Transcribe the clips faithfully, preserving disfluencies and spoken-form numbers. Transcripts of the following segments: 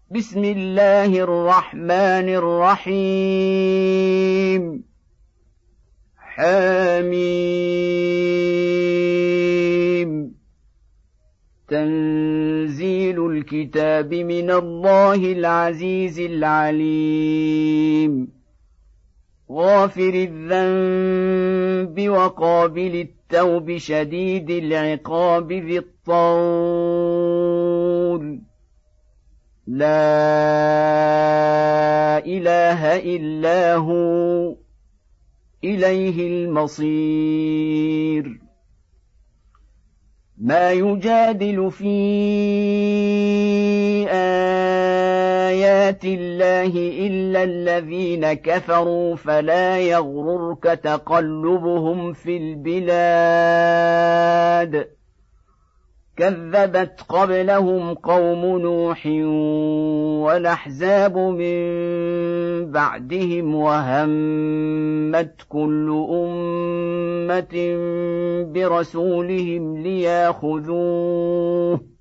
بسم الله الرحمن الرحيم حميم تنزيل الكتاب من الله العزيز العليم غافر الذنب وقابل التوب شديد العقاب ذي الطول لا إله إلا هو إليه المصير ما يجادل في آيات الله إلا الذين كفروا فلا يغررك تقلبهم في البلاد كذبت قبلهم قوم نوح والأحزاب من بعدهم وهمت كل أمة برسولهم ليأخذوه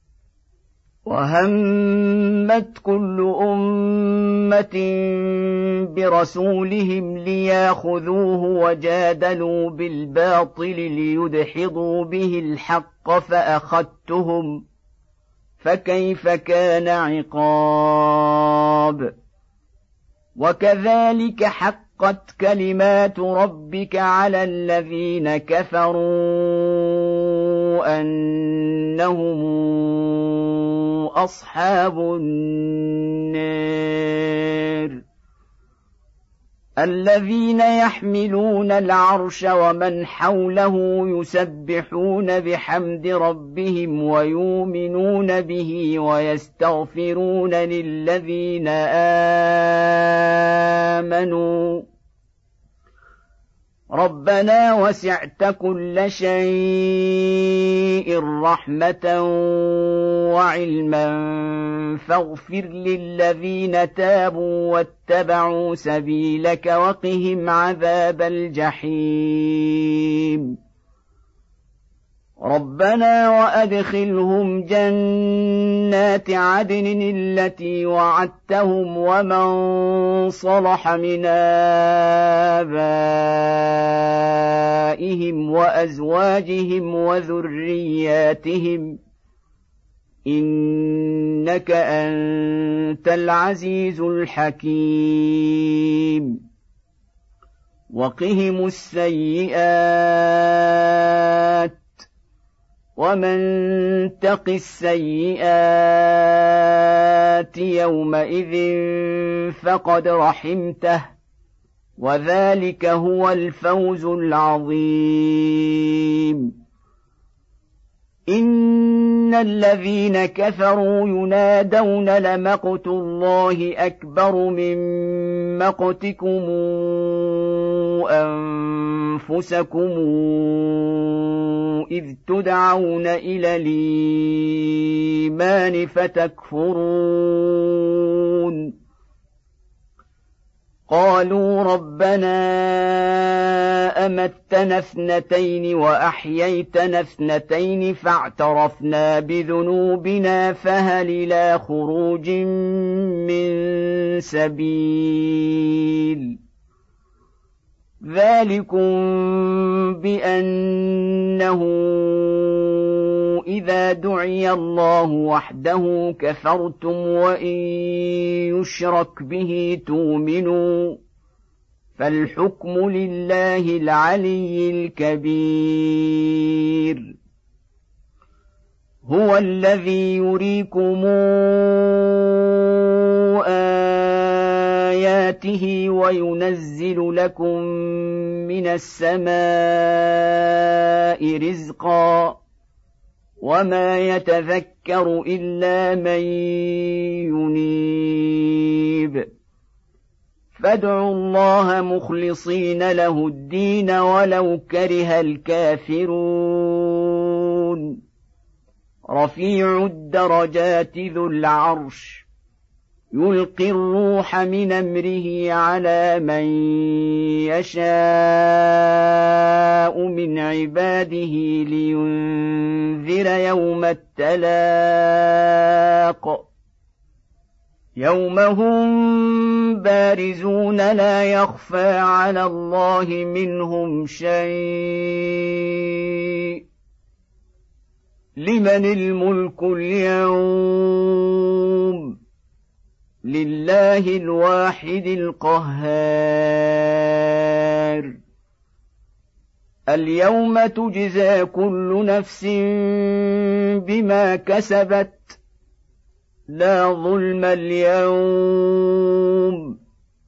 وهمت كل أمة برسولهم ليأخذوه وجادلوا بالباطل ليدحضوا به الحق فأخذتهم فكيف كان عقاب وكذلك حقت كلمات ربك على الذين كفروا أنهم أصحاب النار الذين يحملون العرش ومن حوله يسبحون بحمد ربهم ويؤمنون به ويستغفرون للذين آمنوا ربنا وسعت كل شيء رحمة وعلما فاغفر للذين تابوا واتبعوا سبيلك وقهم عذاب الجحيم ربنا وأدخلهم جنات عدن التي وعدتهم ومن صلح من آبائهم وأزواجهم وذرياتهم إنك أنت العزيز الحكيم وقهم السيئات ومن تق السيئات يومئذ فقد رحمته وذلك هو الفوز العظيم إن الذين كفروا ينادون لمقت الله أكبر من مقتكم أنفسكم إذ تدعون إلى الإيمان فتكفرون قالوا ربنا أمتنا اثنتين وأحييتنا اثنتين فاعترفنا بذنوبنا فهل إلى خروج من سبيل ذلكم بأنه إذا دعي الله وحده كفرتم وإن يشرك به تؤمنوا فالحكم لله العلي الكبير هو الذي يريكم آياته وينزل لكم من السماء رزقا وما يتذكر إلا من ينيب فادعوا الله مخلصين له الدين ولو كره الكافرون رفيع الدرجات ذو العرش يلقي الروح من أمره على من يشاء من عباده لينذر يوم التلاق يوم هم بارزون لا يخفى على الله منهم شيء لمن الملك اليوم لله الواحد القهار اليوم تجزى كل نفس بما كسبت لا ظلم اليوم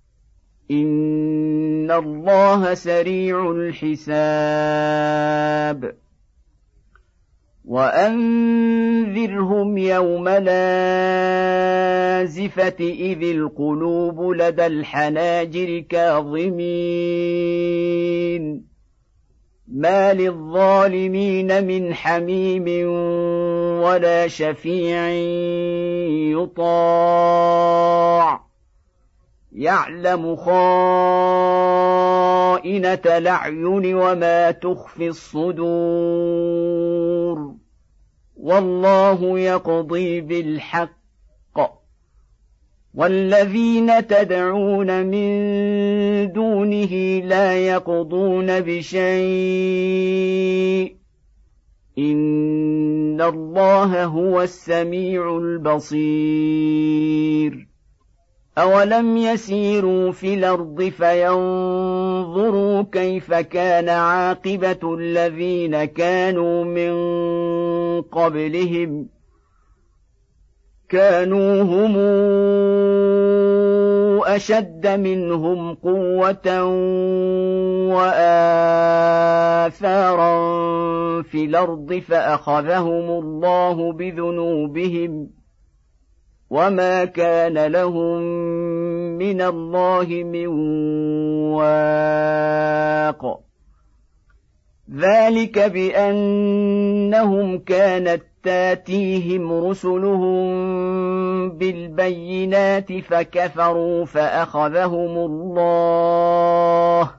إن الله سريع الحساب وأنذرهم يوم لازفة إذ القلوب لدى الحناجر كاظمين ما للظالمين من حميم ولا شفيع يطاع يعلم خائنة الأعين وما تخفي الصدور والله يقضي بالحق والذين تدعون من دونه لا يقضون بشيء إن الله هو السميع البصير أولم يسيروا في الأرض فينظروا كيف كان عاقبة الذين كانوا من قبلهم كانوا هم أشد منهم قوة وآثارا في الأرض فأخذهم الله بذنوبهم وما كان لهم من الله من واق ذلك بأنهم كانت تاتيهم رسلهم بالبينات فكفروا فأخذهم الله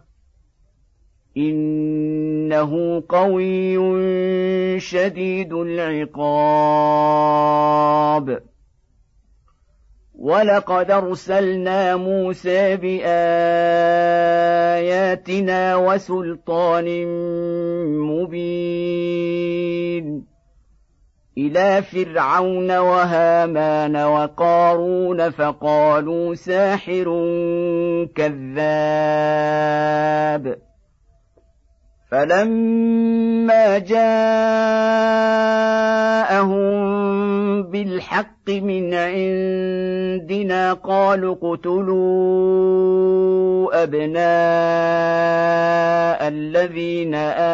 إنه قوي شديد العقاب ولقد أرسلنا موسى بآياتنا وسلطان مبين إلى فرعون وهامان وقارون فقالوا ساحر كذاب فلما جاءهم بالحق من عندنا قالوا اقتلوا أبناء الذين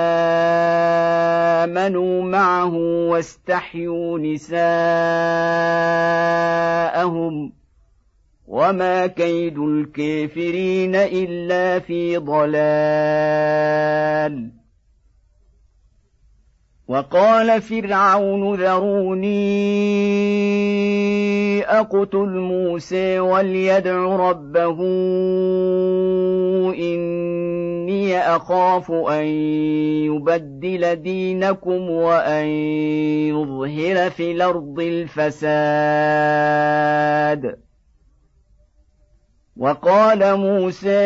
آمنوا معه واستحيوا نساءهم وما كيد الكافرين إلا في ضلال وقال فرعون ذروني أقتل موسى وليدع ربه إني أخاف أن يبدل دينكم وأن يظهر في الأرض الفساد وقال موسى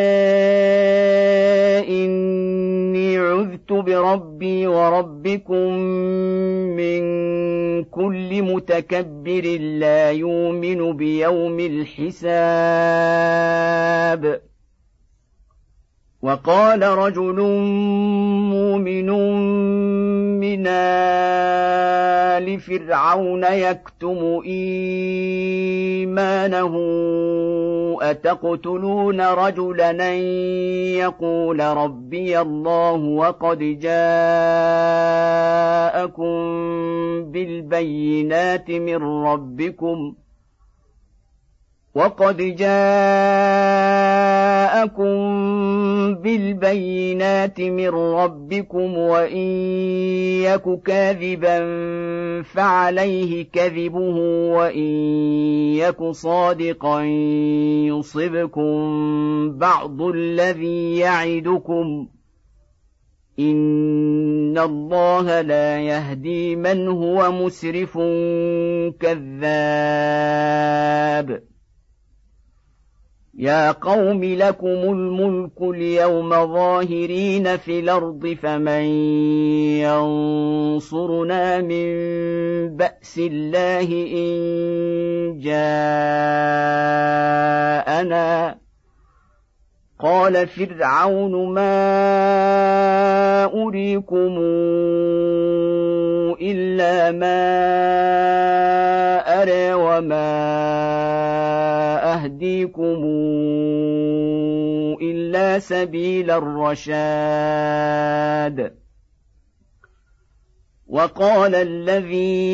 إني عذت بربي وربكم من كل متكبر لا يؤمن بيوم الحساب وقال رجل مؤمن من آل فرعون يكتم إيمانه أتقتلون رجلا أن يقول ربي الله وقد جاءكم بالبينات من ربكم وقد جاءكم بالبينات من ربكم وإن يك كاذبا فعليه كذبه وإن يك صادقا يصبكم بعض الذي يعدكم إن الله لا يهدي من هو مسرف كذاب يا قوم لكم الملك اليوم ظاهرين في الأرض فمن ينصرنا من بأس الله إن جاءنا قال فرعون ما أريكم إلا ما أرى وما أهديكم إلا سبيل الرشاد وقال الذي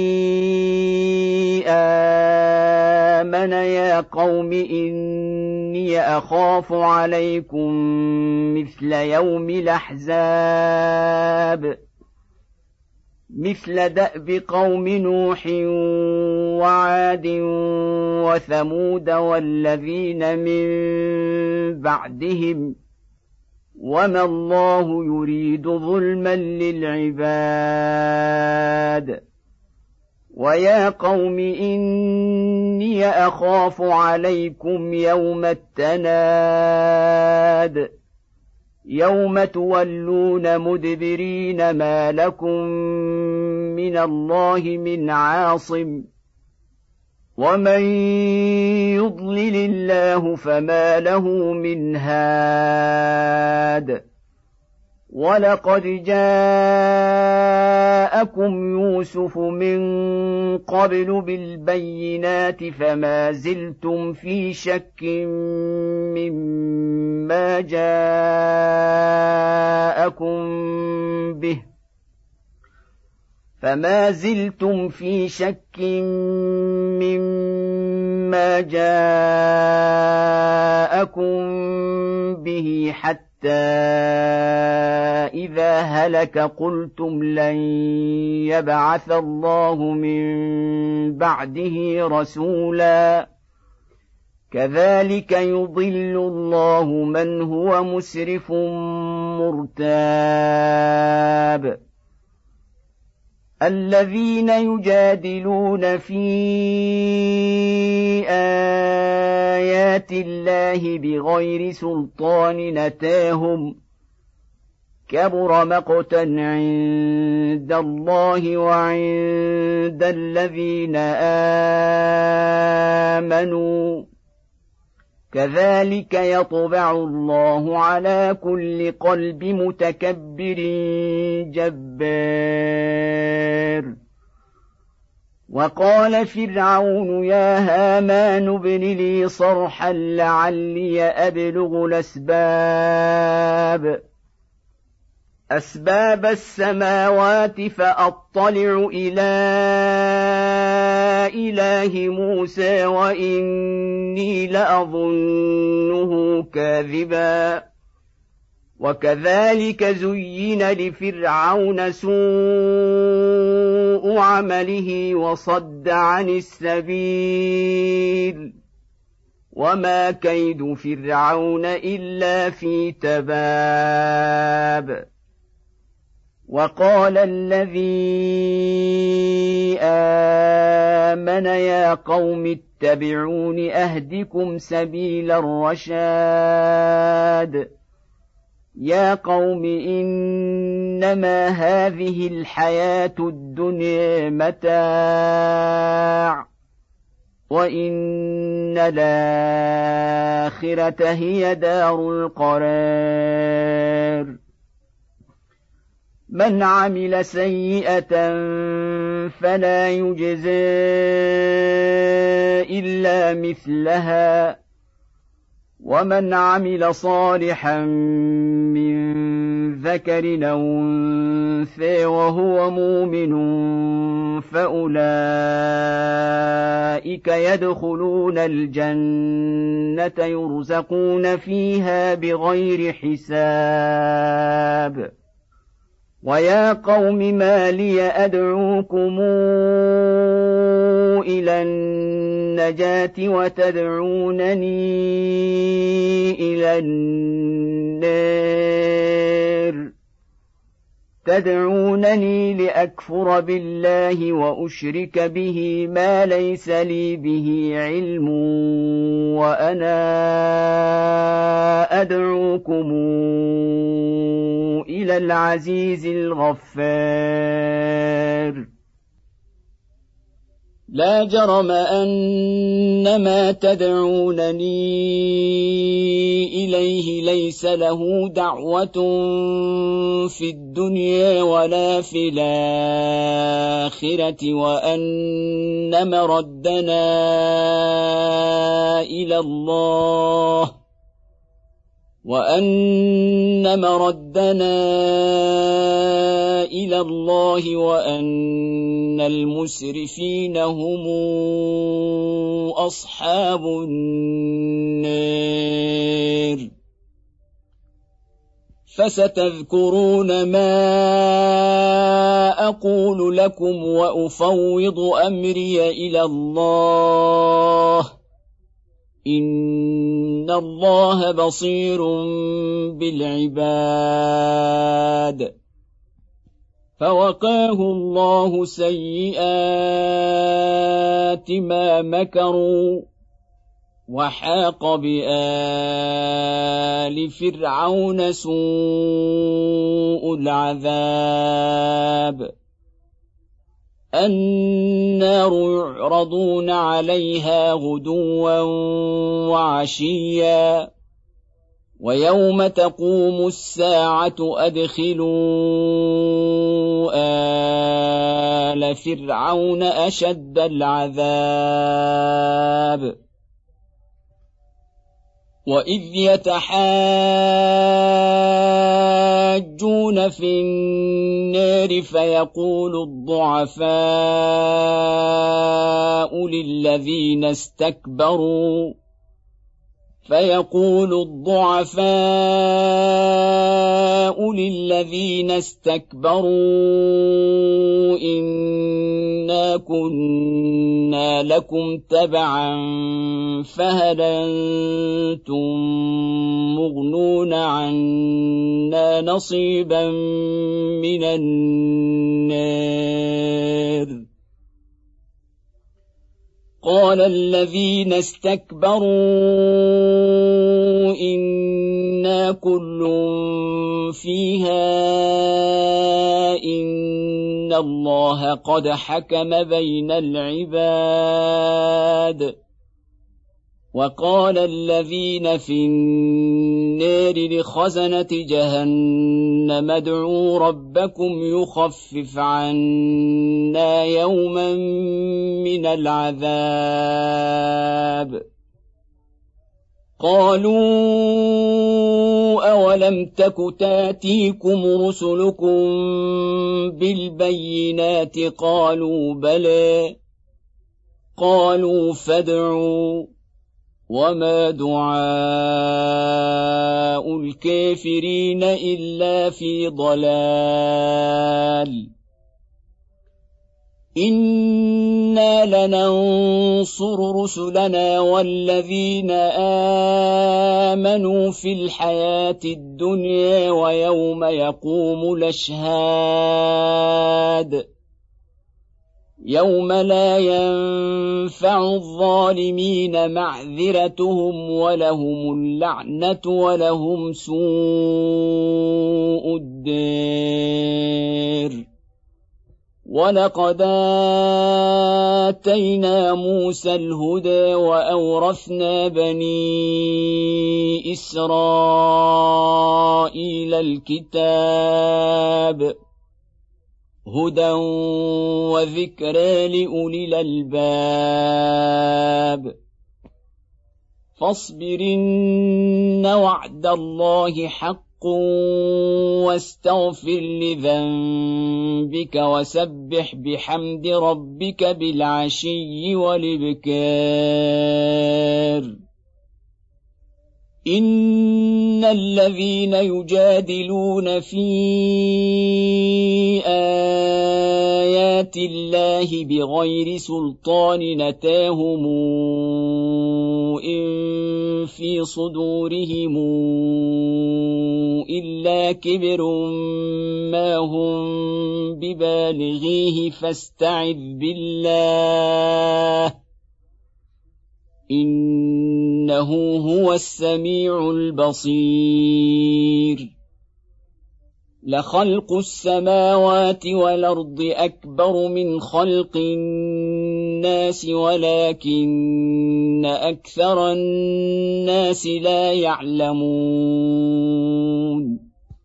آمن يا قوم إني أخاف عليكم مثل يوم الأحزاب مثل دأب قوم نوح وعاد وثمود والذين من بعدهم وما الله يريد ظلما للعباد ويا قوم إني أخاف عليكم يوم التناد يوم تولون مدبرين ما لكم من الله من عاصم ومن يضلل الله فما له من هاد ولقد جاءكم يوسف من قبل بالبينات فما زلتم في شك مما جاءكم به فما زلتم في شك مما جاءكم به حتى إذا هلك قلتم لن يبعث الله من بعده رسولا كذلك يضل الله من هو مسرف مرتاب الذين يجادلون في آيات الله بغير سلطان أتاهم كبر مقتا عند الله وعند الذين آمنوا كذلك يطبع الله على كل قلب متكبر جبار وقال فرعون يا هامان ابن لي صرحا لعلي أبلغ الأسباب أسباب السماوات فأطلع إلى إله موسى وإني لأظنه كاذبا وكذلك زين لفرعون سوء عمله وصد عن السبيل وما كيد فرعون إلا في تباب وقال الذي آمن يا قوم اتبعون أهدكم سبيل الرشاد يا قوم إنما هذه الحياة الدنيا متاع وإن الآخرة هي دار القرار من عمل سيئة فلا يجزى إلا مثلها ومن عمل صالحا من ذكر أو أنثى وهو مؤمن فأولئك يدخلون الجنة يرزقون فيها بغير حساب ويا قوم ما لي أدعوكم إلى النجاة وتدعونني إلى النار تدعونني لأكفر بالله وأشرك به ما ليس لي به علم وأنا أدعوكم إلى العزيز الغفار لا جرم أن ما تدعونني إليه ليس له دعوة في الدنيا ولا في الآخرة وأن مردنا إلى الله وأن مردنا إلى الله وأن المسرفين هم أصحاب النار فستذكرون ما أقول لكم وأفوض أمري إلى الله إن الله بصير بالعباد فوقاه الله سيئات ما مكروا وحاق بآل فرعون سوء العذاب النار يعرضون عليها غدوا وعشيا ويوم تقوم الساعة أدخلوا آل فرعون أشد العذاب وإذ يتحاجون في النار فيقول الضعفاء للذين استكبروا فيقول الضعفاء للذين استكبروا إنا كنا لكم تبعا فهل أنتم مغنون عنا نصيبا من النار قال الذين استكبروا إنا كل فيها إن الله قد حكم بين العباد وقال الذين في النار لخزنة جهنم ادعوا ربكم يخفف عنا يوما من العذاب قالوا أولم تك تاتيكم رسلكم بالبينات قالوا بلى قالوا فادعوا وما دعاء الكافرين إلا في ضلال إنا لننصر رسلنا والذين آمنوا في الحياة الدنيا ويوم يقوم الأشهاد يوم لا ينفع الظالمين معذرتهم ولهم اللعنة ولهم سوء الدار ولقد آتينا موسى الهدى وأورثنا بني إسرائيل الكتاب هدى وذكرى لأولي الألباب فاصبر إن وعد الله حق واستغفر لذنبك وسبح بحمد ربك بالعشي والإبكار إن الذين يجادلون في آيات الله بغير سلطان أتاهم إن في صدورهم إلا كبر ما هم ببالغيه فاستعذ بالله إنه هو السميع البصير لخلق السماوات والأرض أكبر من خلق الناس ولكن أكثر الناس لا يعلمون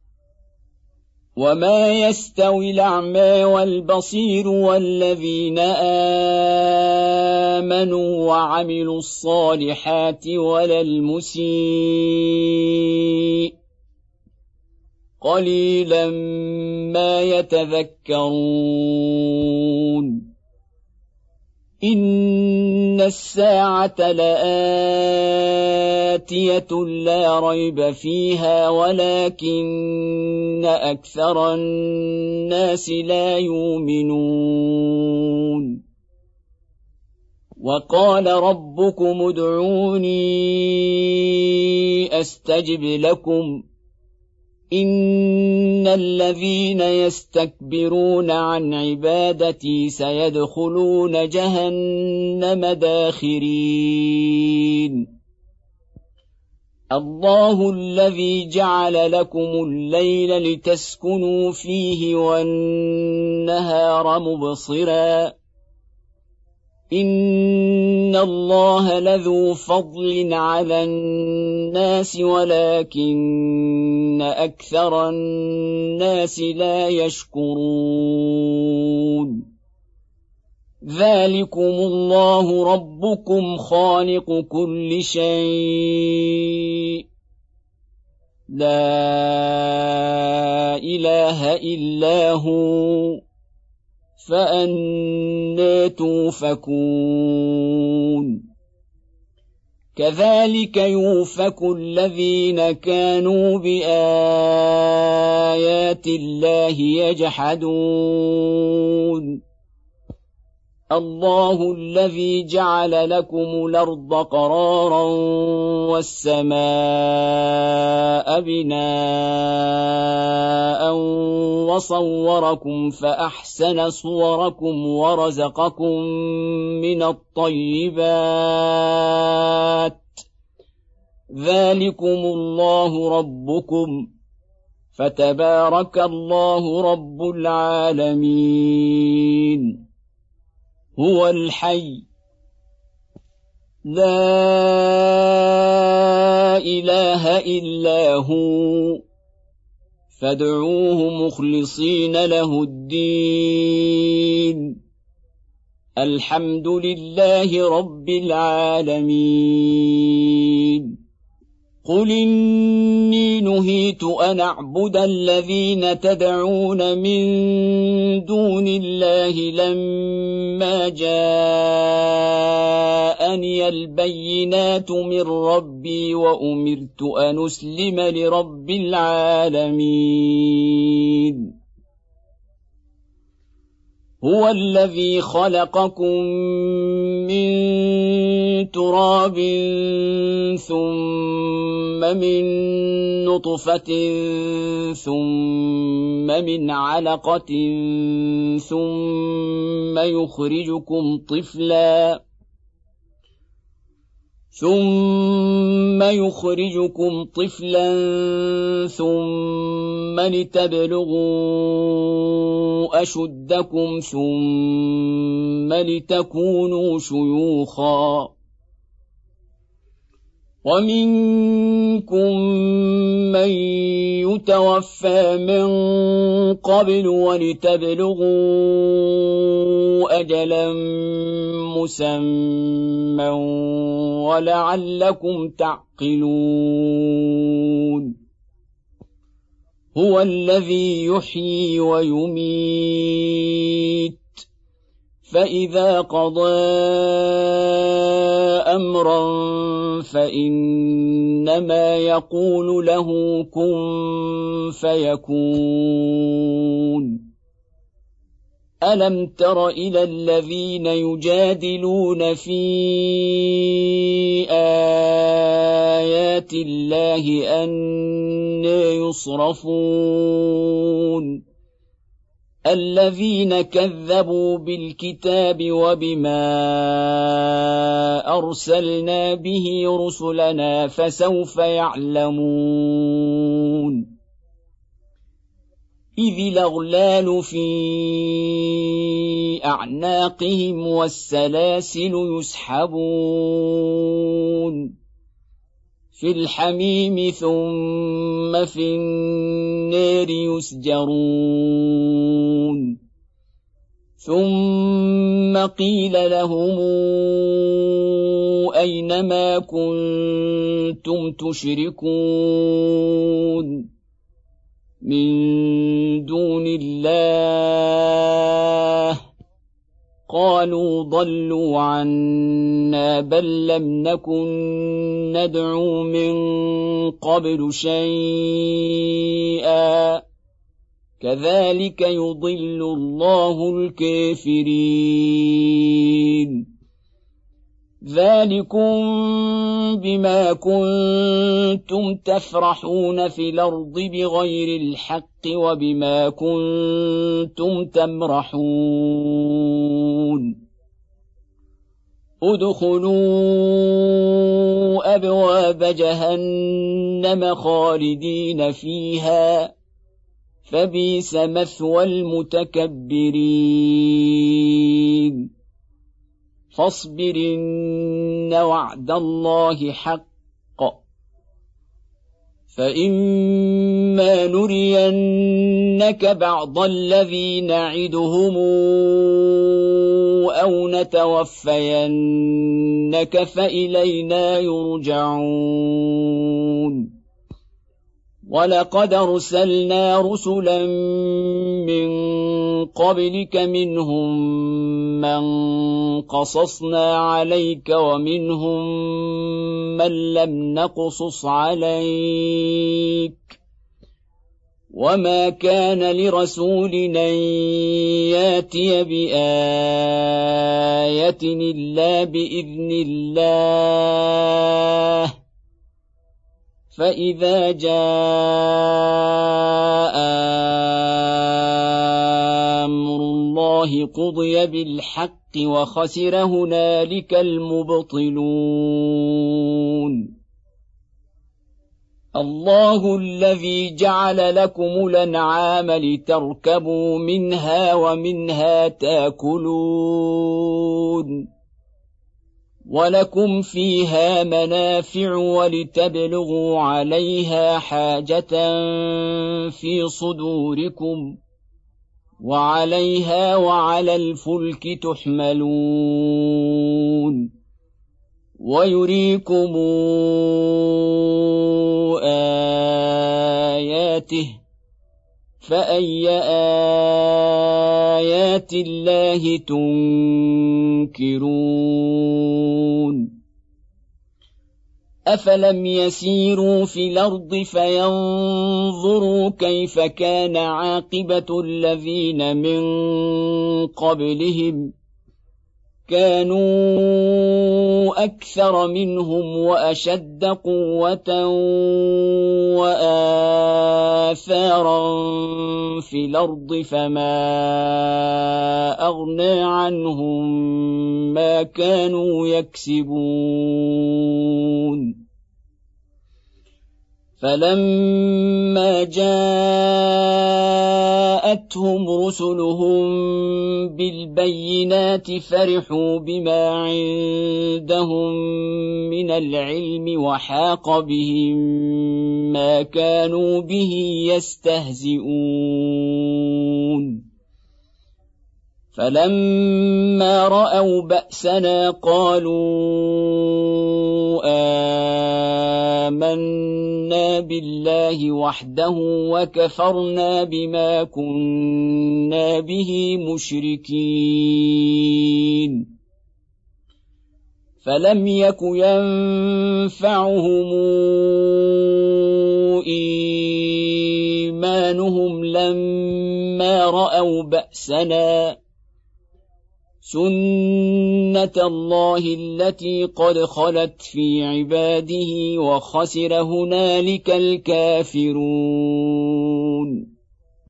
وما يستوي الأعمى والبصير والذين آمنوا وعملوا الصالحات ولا المسيء قليلا ما يتذكرون إن الساعة لآتية لا ريب فيها ولكن أكثر الناس لا يؤمنون وقال ربكم ادعوني أستجب لكم إن الذين يستكبرون عن عبادتي سيدخلون جهنم داخرين الله الذي جعل لكم الليل لتسكنوا فيه والنهار مبصرا إن الله لذو فضل على الناس ولكن أكثر الناس لا يشكرون ذلكم الله ربكم خالق كل شيء لا إله إلا هو فأنى توفكون كذلك يؤفك الذين كانوا بآيات الله يجحدون الله الذي جعل لكم الأرض قرارا والسماء بناء وصوركم فأحسن صوركم ورزقكم من الطيبات ذلكم الله ربكم فتبارك الله رب العالمين هو الحي لا إله إلا هو فادعوه مخلصين له الدين الحمد لله رب العالمين قل إني نهيت أن أعبد الذين تدعون من دون الله لما جاءني البينات من ربي وأمرت أن أسلم لرب العالمين هو الذي خلقكم من تراب ثم من نطفة ثم من علقة ثم يخرجكم طفلا ثم يخرجكم طفلا ثم لتبلغوا أشدكم ثم لتكونوا شيوخا ومنكم من يتوفى من قبل ولتبلغوا أجلا مسمى ولعلكم تعقلون هو الذي يحيي ويميت فإذا قضى أمرا فإنما يقول له كن فيكون ألم تر إلى الذين يجادلون في آيات الله أنى يصرفون الذين كذبوا بالكتاب وبما أرسلنا به رسلنا فسوف يعلمون إذ الأغلال في أعناقهم والسلاسل يسحبون في الحميم ثم في النار يسجرون ثم قيل لهم أين ما كنتم تشركون من دون الله قالوا ضلوا عنا بل لم نكن ندعو من قبل شيئا كذلك يضل الله الكافرين ذلكم بما كنتم تفرحون في الأرض بغير الحق وبما كنتم تمرحون ادخلوا أبواب جهنم خالدين فيها فبئس مثوى المتكبرين فاصبر إن وعد الله حق فإما نرينك بعض الذي نعدهم أو نتوفينك فإلينا يرجعون ولقد أرسلنا رسلا من قبلك منهم من قصصنا عليك ومنهم من لم نقصص عليك وما كان لرسول أن ياتي بآية إلا بإذن الله فإذا جاء أمر الله قضي بالحق وخسر هنالك المبطلون الله الذي جعل لكم الأنعام لتركبوا منها ومنها تأكلون ولكم فيها منافع ولتبلغوا عليها حاجة في صدوركم وعليها وعلى الفلك تحملون ويريكم آياته فأي آيات الله تنكرون أفلم يسيروا في الأرض فينظروا كيف كان عاقبة الذين من قبلهم كانوا أكثر منهم وأشد قوة وآثارا في الأرض فما أغنى عنهم ما كانوا يكسبون فلما جاءتهم رسلهم بالبينات فرحوا بما عندهم من العلم وحاق بهم ما كانوا به يستهزئون فلما رأوا بأسنا قالوا آمنا بالله وحده وكفرنا بما كنا به مشركين فلم يك ينفعهم إيمانهم لما رأوا بأسنا سنة الله التي قد خلت في عباده وخسر هنالك الكافرون.